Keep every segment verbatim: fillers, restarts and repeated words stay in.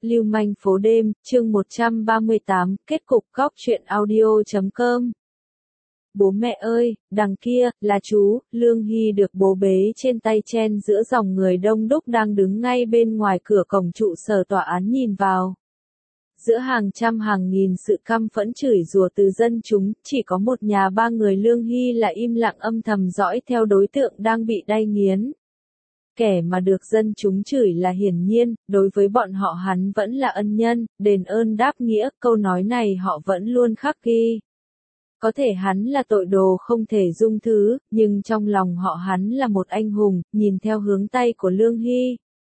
Lưu manh phố đêm, chương một trăm ba mươi tám, kết cục góc truyện audio chấm com. Bố mẹ ơi, đằng kia, là chú, Lương Hy được bố bế trên tay chen giữa dòng người đông đúc đang đứng ngay bên ngoài cửa cổng trụ sở tòa án nhìn vào. Giữa hàng trăm hàng nghìn sự căm phẫn chửi rủa từ dân chúng, chỉ có một nhà ba người Lương Hy là im lặng âm thầm dõi theo đối tượng đang bị đay nghiến. Kẻ mà được dân chúng chửi là hiển nhiên, đối với bọn họ hắn vẫn là ân nhân, đền ơn đáp nghĩa, câu nói này họ vẫn luôn khắc ghi. Có thể hắn là tội đồ không thể dung thứ, nhưng trong lòng họ hắn là một anh hùng, nhìn theo hướng tay của Lương Hy.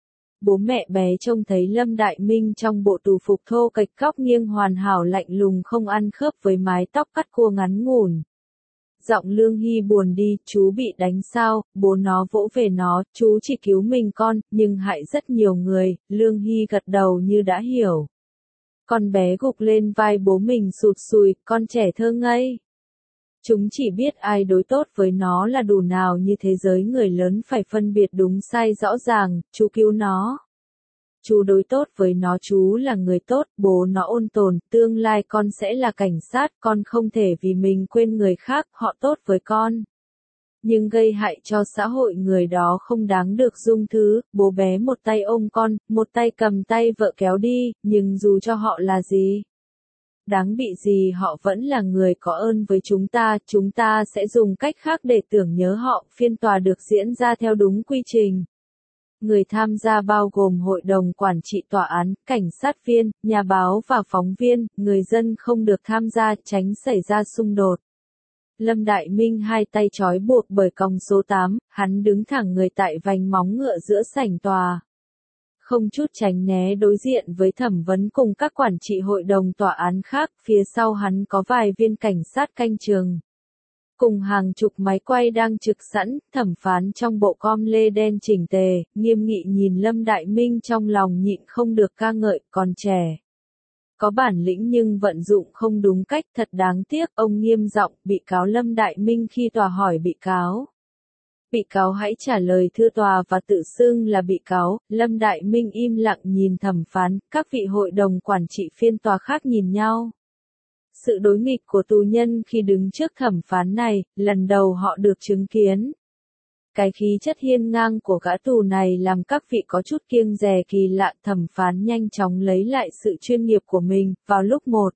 Bố mẹ bé trông thấy Lâm Đại Minh trong bộ tù phục thô kệch góc nghiêng hoàn hảo lạnh lùng không ăn khớp với mái tóc cắt cua ngắn ngủn. Giọng Lương Hy buồn đi, chú bị đánh sao, bố nó vỗ về nó, chú chỉ cứu mình con, nhưng hại rất nhiều người, Lương Hy gật đầu như đã hiểu. Con bé gục lên vai bố mình sụt sùi, con trẻ thơ ngây. Chúng chỉ biết ai đối tốt với nó là đủ, nào như thế giới người lớn phải phân biệt đúng sai rõ ràng, chú cứu nó. Chú đối tốt với nó, chú là người tốt, bố nó ôn tồn, tương lai con sẽ là cảnh sát, con không thể vì mình quên người khác, họ tốt với con. Nhưng gây hại cho xã hội người đó không đáng được dung thứ, bố bé một tay ôm con, một tay cầm tay vợ kéo đi, nhưng dù cho họ là gì, đáng bị gì họ vẫn là người có ơn với chúng ta, chúng ta sẽ dùng cách khác để tưởng nhớ họ, phiên tòa được diễn ra theo đúng quy trình. Người tham gia bao gồm hội đồng quản trị tòa án, cảnh sát viên, nhà báo và phóng viên, người dân không được tham gia tránh xảy ra xung đột. Lâm Đại Minh hai tay trói buộc bởi còng số tám, hắn đứng thẳng người tại vành móng ngựa giữa sảnh tòa. Không chút tránh né đối diện với thẩm vấn cùng các quản trị hội đồng tòa án khác, phía sau hắn có vài viên cảnh sát canh trường. Cùng hàng chục máy quay đang trực sẵn, thẩm phán trong bộ com lê đen chỉnh tề, nghiêm nghị nhìn Lâm Đại Minh trong lòng nhịn không được ca ngợi, còn trẻ. Có bản lĩnh nhưng vận dụng không đúng cách, thật đáng tiếc, ông nghiêm giọng, bị cáo Lâm Đại Minh khi tòa hỏi bị cáo. Bị cáo hãy trả lời thưa tòa và tự xưng là bị cáo, Lâm Đại Minh im lặng nhìn thẩm phán, các vị hội đồng quản trị phiên tòa khác nhìn nhau. Sự đối nghịch của tù nhân khi đứng trước thẩm phán này, lần đầu họ được chứng kiến. Cái khí chất hiên ngang của gã tù này làm các vị có chút kiêng dè kỳ lạ, thẩm phán nhanh chóng lấy lại sự chuyên nghiệp của mình, vào lúc một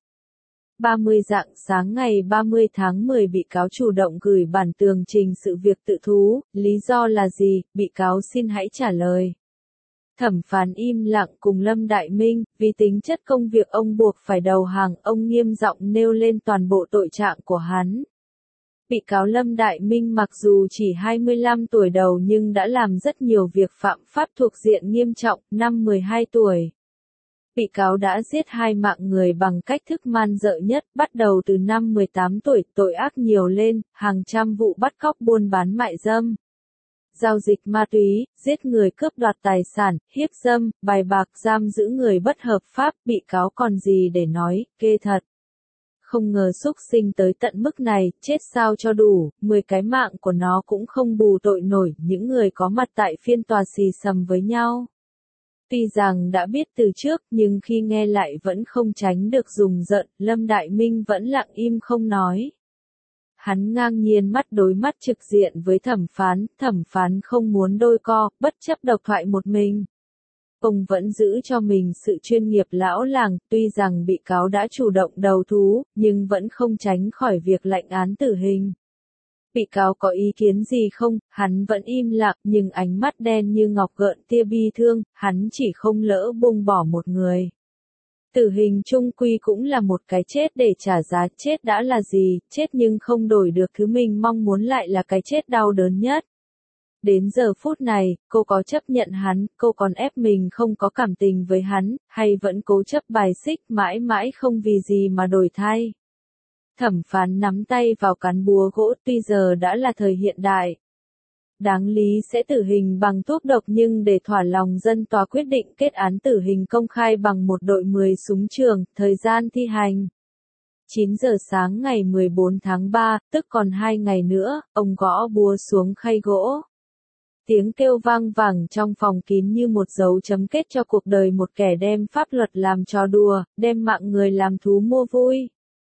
ba mươi rạng sáng ngày ba mươi tháng mười bị cáo chủ động gửi bản tường trình sự việc tự thú, lý do là gì, bị cáo xin hãy trả lời. Thẩm phán im lặng cùng Lâm Đại Minh, vì tính chất công việc ông buộc phải đầu hàng, ông nghiêm giọng nêu lên toàn bộ tội trạng của hắn. Bị cáo Lâm Đại Minh mặc dù chỉ hai mươi lăm tuổi đầu nhưng đã làm rất nhiều việc phạm pháp thuộc diện nghiêm trọng, năm mười hai tuổi. Bị cáo đã giết hai mạng người bằng cách thức man dợ nhất, bắt đầu từ năm mười tám tuổi, tội ác nhiều lên, hàng trăm vụ bắt cóc buôn bán mại dâm, giao dịch ma túy, giết người cướp đoạt tài sản, hiếp dâm, bài bạc, giam giữ người bất hợp pháp, bị cáo còn gì để nói, ghê thật. Không ngờ xúc sinh tới tận mức này, chết sao cho đủ, mười cái mạng của nó cũng không bù tội nổi, những người có mặt tại phiên tòa xì xầm với nhau. Tuy rằng đã biết từ trước, nhưng khi nghe lại vẫn không tránh được rùng rợn, Lâm Đại Minh vẫn lặng im không nói. Hắn ngang nhiên mắt đối mắt trực diện với thẩm phán, thẩm phán không muốn đôi co, bất chấp độc thoại một mình. Ông vẫn giữ cho mình sự chuyên nghiệp lão làng, tuy rằng bị cáo đã chủ động đầu thú, nhưng vẫn không tránh khỏi việc lệnh án tử hình. Bị cáo có ý kiến gì không, hắn vẫn im lặng, nhưng ánh mắt đen như ngọc gợn tia bi thương, hắn chỉ không lỡ buông bỏ một người. Tử hình chung quy cũng là một cái chết để trả giá, chết đã là gì, chết nhưng không đổi được thứ mình mong muốn lại là cái chết đau đớn nhất. Đến giờ phút này, cô có chấp nhận hắn, cô còn ép mình không có cảm tình với hắn, hay vẫn cố chấp bài xích mãi mãi không vì gì mà đổi thay. Thẩm phán nắm tay vào cán búa gỗ, tuy giờ đã là thời hiện đại. Đáng lý sẽ tử hình bằng thuốc độc nhưng để thỏa lòng dân tòa quyết định kết án tử hình công khai bằng một đội mười súng trường, thời gian thi hành. chín giờ sáng ngày mười bốn tháng ba, tức còn hai ngày nữa, ông gõ búa xuống khay gỗ. Tiếng kêu vang vẳng trong phòng kín như một dấu chấm kết cho cuộc đời một kẻ đem pháp luật làm trò đùa, đem mạng người làm thú mua vui.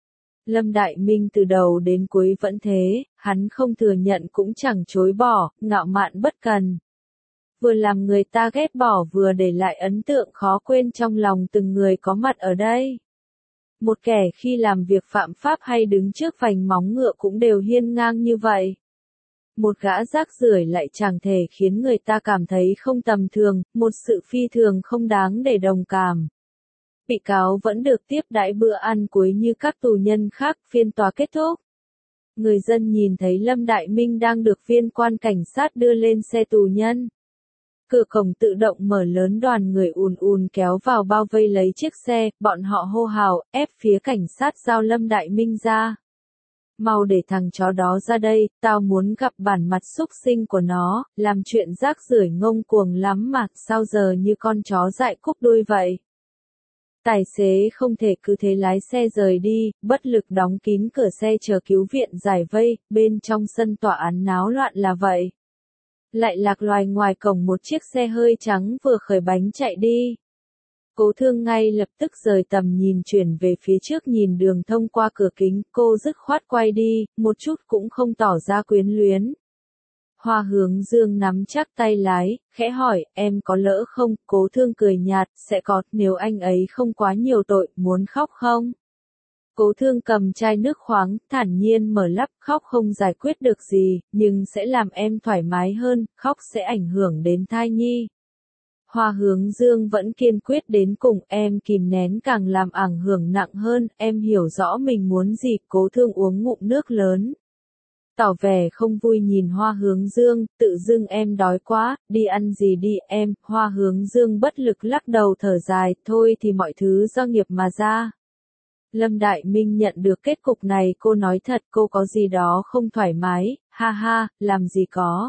Lâm Đại Minh từ đầu đến cuối vẫn thế, hắn không thừa nhận cũng chẳng chối bỏ, ngạo mạn bất cần. Vừa làm người ta ghét bỏ vừa để lại ấn tượng khó quên trong lòng từng người có mặt ở đây. Một kẻ khi làm việc phạm pháp hay đứng trước vành móng ngựa cũng đều hiên ngang như vậy. Một gã rác rưởi lại chẳng thể khiến người ta cảm thấy không tầm thường, một sự phi thường không đáng để đồng cảm. Bị cáo vẫn được tiếp đãi bữa ăn cuối như các tù nhân khác, phiên tòa kết thúc. Người dân nhìn thấy Lâm Đại Minh đang được viên quan cảnh sát đưa lên xe tù nhân. Cửa cổng tự động mở lớn, đoàn người ùn ùn kéo vào bao vây lấy chiếc xe, bọn họ hô hào, ép phía cảnh sát giao Lâm Đại Minh ra. Mau để thằng chó đó ra đây, tao muốn gặp bản mặt xúc sinh của nó, làm chuyện rác rưởi ngông cuồng lắm mà, sao giờ như con chó dại cúp đuôi vậy. Tài xế không thể cứ thế lái xe rời đi, bất lực đóng kín cửa xe chờ cứu viện giải vây, bên trong sân tòa án náo loạn là vậy. Lại lạc loài ngoài cổng một chiếc xe hơi trắng vừa khởi bánh chạy đi. Cố Thương ngay lập tức rời tầm nhìn chuyển về phía trước, nhìn đường thông qua cửa kính, cô dứt khoát quay đi, một chút cũng không tỏ ra quyến luyến. Hoa Hướng Dương nắm chắc tay lái, khẽ hỏi, em có lỡ không? Cố Thương cười nhạt, sẽ có, nếu anh ấy không quá nhiều tội, muốn khóc không? Cố Thương cầm chai nước khoáng, thản nhiên mở lắp, khóc không giải quyết được gì, nhưng sẽ làm em thoải mái hơn, khóc sẽ ảnh hưởng đến thai nhi. Hoa Hướng Dương vẫn kiên quyết đến cùng, em kìm nén càng làm ảnh hưởng nặng hơn, em hiểu rõ mình muốn gì. Cố Thương uống ngụm nước lớn, tỏ vẻ không vui nhìn Hoa Hướng Dương, tự dưng em đói quá, đi ăn gì đi em. Hoa Hướng Dương bất lực lắc đầu thở dài, thôi thì mọi thứ do nghiệp mà ra. Lâm Đại Minh nhận được kết cục này, cô nói thật, cô có gì đó không thoải mái, ha ha, làm gì có.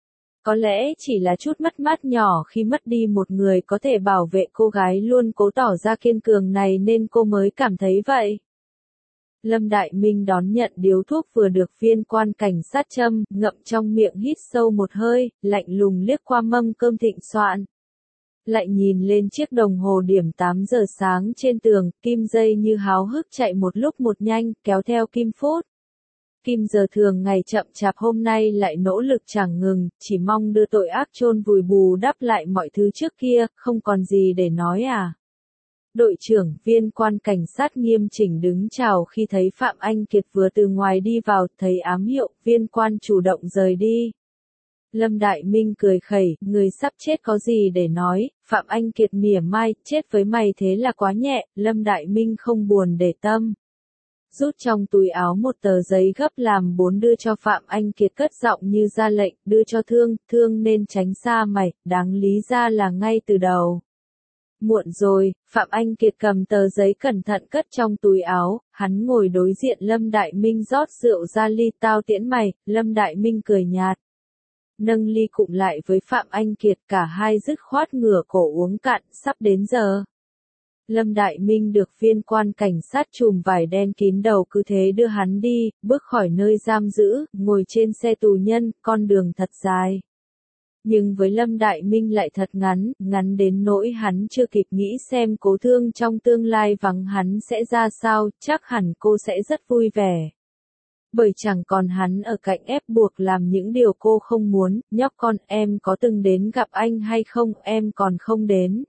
Có lẽ chỉ là chút mất mát nhỏ khi mất đi một người có thể bảo vệ cô gái luôn cố tỏ ra kiên cường này nên cô mới cảm thấy vậy. Lâm Đại Minh đón nhận điếu thuốc vừa được viên quan cảnh sát châm, ngậm trong miệng hít sâu một hơi, lạnh lùng liếc qua mâm cơm thịnh soạn. Lại nhìn lên chiếc đồng hồ điểm tám giờ sáng trên tường, kim dây như háo hức chạy một lúc một nhanh, kéo theo kim phút. Kim giờ thường ngày chậm chạp hôm nay lại nỗ lực chẳng ngừng, chỉ mong đưa tội ác chôn vùi bù đắp lại mọi thứ trước kia, không còn gì để nói à. Đội trưởng, viên quan cảnh sát nghiêm chỉnh đứng chào khi thấy Phạm Anh Kiệt vừa từ ngoài đi vào, thấy ám hiệu, viên quan chủ động rời đi. Lâm Đại Minh cười khẩy, người sắp chết có gì để nói. Phạm Anh Kiệt mỉa mai, chết với mày thế là quá nhẹ. Lâm Đại Minh không buồn để tâm. Rút trong túi áo một tờ giấy gấp làm bốn đưa cho Phạm Anh Kiệt, cất giọng như ra lệnh, đưa cho Thương, Thương nên tránh xa mày, đáng lý ra là ngay từ đầu. Muộn rồi, Phạm Anh Kiệt cầm tờ giấy cẩn thận cất trong túi áo, hắn ngồi đối diện Lâm Đại Minh rót rượu ra ly, tao tiễn mày. Lâm Đại Minh cười nhạt, nâng ly cụm lại với Phạm Anh Kiệt, cả hai dứt khoát ngửa cổ uống cạn, sắp đến giờ. Lâm Đại Minh được viên quan cảnh sát trùm vải đen kín đầu cứ thế đưa hắn đi, bước khỏi nơi giam giữ, ngồi trên xe tù nhân, con đường thật dài. Nhưng với Lâm Đại Minh lại thật ngắn, ngắn đến nỗi hắn chưa kịp nghĩ xem Cố Thương trong tương lai vắng hắn sẽ ra sao, chắc hẳn cô sẽ rất vui vẻ. Bởi chẳng còn hắn ở cạnh ép buộc làm những điều cô không muốn. Nhóc con, em có từng đến gặp anh hay không, em còn không đến.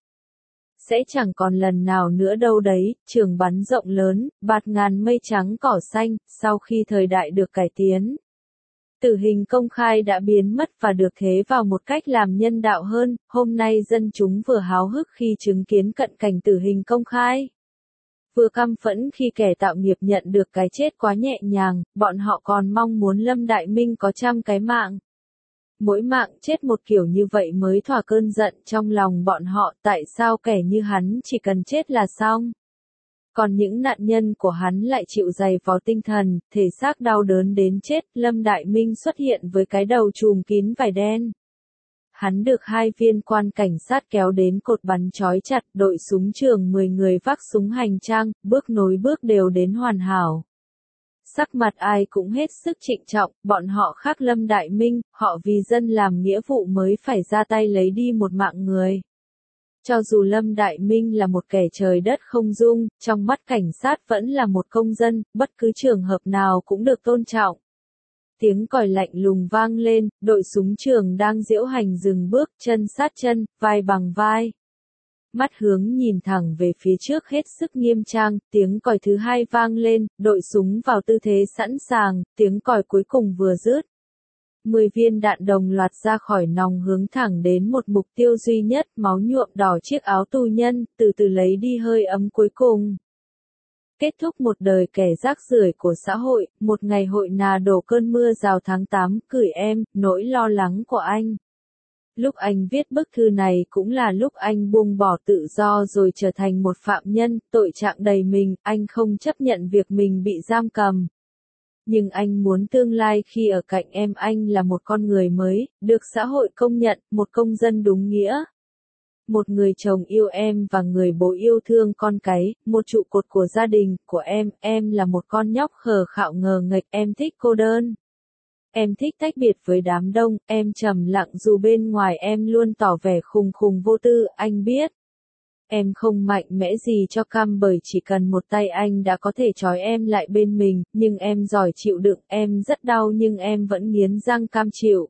Sẽ chẳng còn lần nào nữa đâu đấy. Trường bắn rộng lớn, bạt ngàn mây trắng cỏ xanh, sau khi thời đại được cải tiến, tử hình công khai đã biến mất và được thế vào một cách làm nhân đạo hơn. Hôm nay dân chúng vừa háo hức khi chứng kiến cận cảnh tử hình công khai, vừa căm phẫn khi kẻ tạo nghiệp nhận được cái chết quá nhẹ nhàng. Bọn họ còn mong muốn Lâm Đại Minh có trăm cái mạng. Mỗi mạng chết một kiểu như vậy mới thỏa cơn giận trong lòng bọn họ. Tại sao kẻ như hắn chỉ cần chết là xong? Còn những nạn nhân của hắn lại chịu dày vò tinh thần, thể xác đau đớn đến chết. Lâm Đại Minh xuất hiện với cái đầu trùm kín vải đen. Hắn được hai viên quan cảnh sát kéo đến cột bắn trói chặt, đội súng trường mười người vác súng hành trang, bước nối bước đều đến hoàn hảo. sắc mặt ai cũng hết sức trịnh trọng, bọn họ khác Lâm Đại Minh, họ vì dân làm nghĩa vụ mới phải ra tay lấy đi một mạng người. Cho dù Lâm Đại Minh là một kẻ trời đất không dung, trong mắt cảnh sát vẫn là một công dân, bất cứ trường hợp nào cũng được tôn trọng. Tiếng còi lạnh lùng vang lên, đội súng trường đang diễu hành dừng bước, chân sát chân, vai bằng vai. Mắt hướng nhìn thẳng về phía trước hết sức nghiêm trang, tiếng còi thứ hai vang lên, đội súng vào tư thế sẵn sàng, tiếng còi cuối cùng vừa dứt. Mười viên đạn đồng loạt ra khỏi nòng hướng thẳng đến một mục tiêu duy nhất, máu nhuộm đỏ chiếc áo tù nhân, từ từ lấy đi hơi ấm cuối cùng. Kết thúc một đời kẻ rác rưởi của xã hội, một ngày hội nà đổ cơn mưa rào tháng tám, gửi em, nỗi lo lắng của anh. Lúc anh viết bức thư này cũng là lúc anh buông bỏ tự do rồi trở thành một phạm nhân, tội trạng đầy mình, anh không chấp nhận việc mình bị giam cầm. Nhưng anh muốn tương lai khi ở cạnh em anh là một con người mới, được xã hội công nhận, một công dân đúng nghĩa. Một người chồng yêu em và người bố yêu thương con cái, một trụ cột của gia đình, của em, em là một con nhóc khờ khạo ngờ nghệch, em thích cô đơn. Em thích tách biệt với đám đông, em trầm lặng dù bên ngoài em luôn tỏ vẻ khùng khùng vô tư, anh biết. Em không mạnh mẽ gì cho cam bởi chỉ cần một tay anh đã có thể trói em lại bên mình, nhưng em giỏi chịu đựng, em rất đau nhưng em vẫn nghiến răng cam chịu.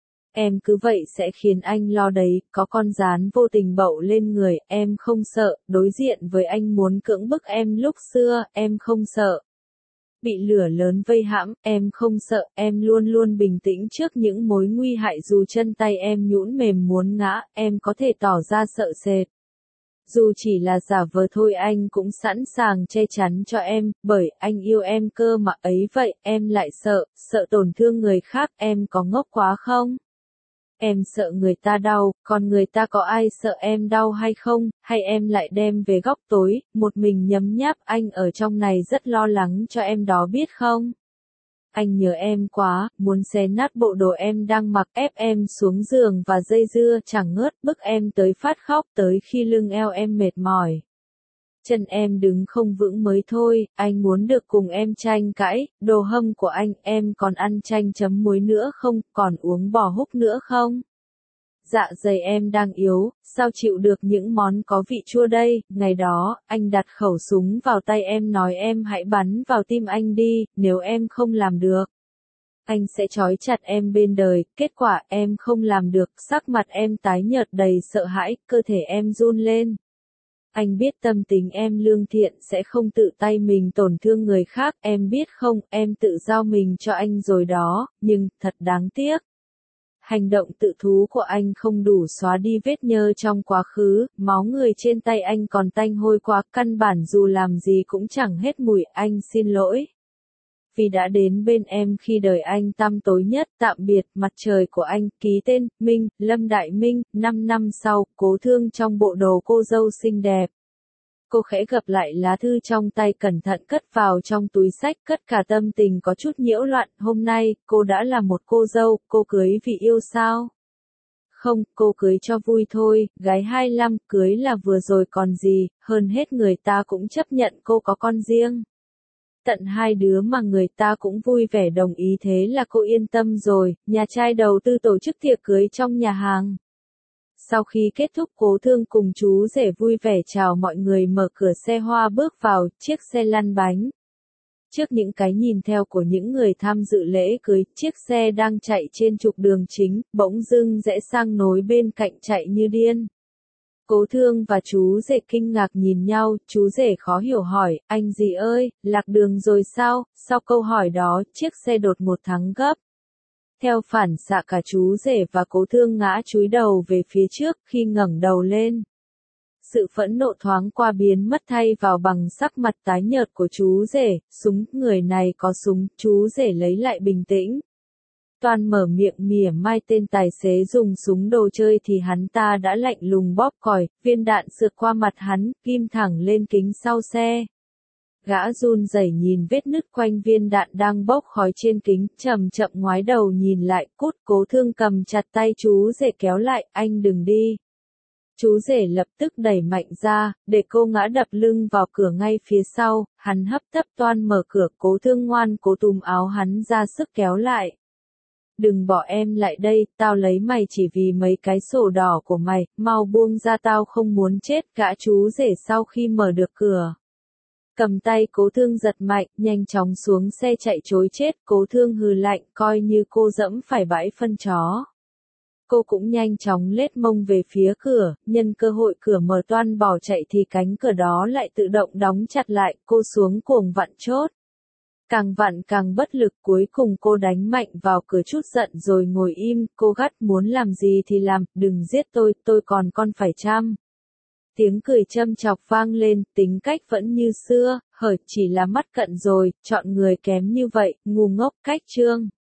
Em cứ vậy sẽ khiến anh lo đấy, có con gián vô tình bậu lên người, em không sợ, đối diện với anh muốn cưỡng bức em lúc xưa, em không sợ. Bị lửa lớn vây hãm, em không sợ, em luôn luôn bình tĩnh trước những mối nguy hại dù chân tay em nhũn mềm muốn ngã, em có thể tỏ ra sợ sệt. Dù chỉ là giả vờ thôi anh cũng sẵn sàng che chắn cho em, bởi anh yêu em cơ mà ấy vậy, em lại sợ, sợ tổn thương người khác, em có ngốc quá không? Em sợ người ta đau, còn người ta có ai sợ em đau hay không, hay em lại đem về góc tối, một mình nhấm nháp, anh ở trong này rất lo lắng cho em đó biết không? Anh nhớ em quá, muốn xé nát bộ đồ em đang mặc, ép em xuống giường và dây dưa chẳng ngớt, bức em tới phát khóc, tới khi lưng eo em mệt mỏi. Chân em đứng không vững mới thôi, anh muốn được cùng em tranh cãi, đồ hâm của anh, em còn ăn chanh chấm muối nữa không, còn uống bò húc nữa không? Dạ dày em đang yếu, sao chịu được những món có vị chua đây, ngày đó, anh đặt khẩu súng vào tay em nói em hãy bắn vào tim anh đi, nếu em không làm được. Anh sẽ trói chặt em bên đời, kết quả em không làm được, sắc mặt em tái nhợt đầy sợ hãi, cơ thể em run lên. Anh biết tâm tình em lương thiện sẽ không tự tay mình tổn thương người khác, em biết không, em tự giao mình cho anh rồi đó, nhưng, thật đáng tiếc. Hành động tự thú của anh không đủ xóa đi vết nhơ trong quá khứ, máu người trên tay anh còn tanh hôi quá, căn bản dù làm gì cũng chẳng hết mùi, anh xin lỗi. Vì đã đến bên em khi đời anh tăm tối nhất, tạm biệt, mặt trời của anh, ký tên, Minh, Lâm Đại Minh, năm năm sau, cố thương trong bộ đồ cô dâu xinh đẹp. Cô khẽ gập lại lá thư trong tay cẩn thận cất vào trong túi xách, cất cả tâm tình có chút nhiễu loạn, hôm nay, cô đã là một cô dâu, cô cưới vì yêu sao? Không, cô cưới cho vui thôi, gái hai mươi lăm, cưới là vừa rồi còn gì, hơn hết người ta cũng chấp nhận cô có con riêng. Tận hai đứa mà người ta cũng vui vẻ đồng ý thế là cô yên tâm rồi, nhà trai đầu tư tổ chức tiệc cưới trong nhà hàng. Sau khi kết thúc cố thương cùng chú rể vui vẻ chào mọi người mở cửa xe hoa bước vào, chiếc xe lăn bánh. Trước những cái nhìn theo của những người tham dự lễ cưới, chiếc xe đang chạy trên trục đường chính, bỗng dưng rẽ sang nối bên cạnh chạy như điên. Cố thương và chú rể kinh ngạc nhìn nhau, chú rể khó hiểu hỏi, anh gì ơi, lạc đường rồi sao? Sau câu hỏi đó, chiếc xe đột ngột thắng gấp. Theo phản xạ cả chú rể và cố thương ngã chúi đầu về phía trước khi ngẩng đầu lên. Sự phẫn nộ thoáng qua biến mất thay vào bằng sắc mặt tái nhợt của chú rể, súng, người này có súng, chú rể lấy lại bình tĩnh. Toàn mở miệng mỉa mai tên tài xế dùng súng đồ chơi thì hắn ta đã lạnh lùng bóp còi, viên đạn sượt qua mặt hắn, ghim thẳng lên kính sau xe. Gã run rẩy nhìn vết nứt quanh viên đạn đang bốc khói trên kính, chậm chậm ngoái đầu nhìn lại, cút, cố thương cầm chặt tay chú rể kéo lại, anh đừng đi. Chú rể lập tức đẩy mạnh ra, để cô ngã đập lưng vào cửa ngay phía sau, hắn hấp tấp toan mở cửa, Cố Thương ngoan cố túm áo hắn ra sức kéo lại. Đừng bỏ em lại đây, tao lấy mày chỉ vì mấy cái sổ đỏ của mày, mau buông ra, tao không muốn chết. Gã chú rể sau khi mở được cửa, cầm tay Cố Thương giật mạnh, nhanh chóng xuống xe chạy trối chết. Cố Thương hừ lạnh, coi như cô dẫm phải bãi phân chó. Cô cũng nhanh chóng lết mông về phía cửa, nhân cơ hội cửa mở toan bỏ chạy thì cánh cửa đó lại tự động đóng chặt lại, cô xuống cuồng vặn chốt. Càng vặn càng bất lực, cuối cùng cô đánh mạnh vào cửa, chút giận rồi ngồi im, cô gắt muốn làm gì thì làm, đừng giết tôi, tôi còn con phải chăm. Tiếng cười châm chọc vang lên, tính cách vẫn như xưa, hở chỉ là mắt cận rồi, chọn người kém như vậy, ngu ngốc. Cách chương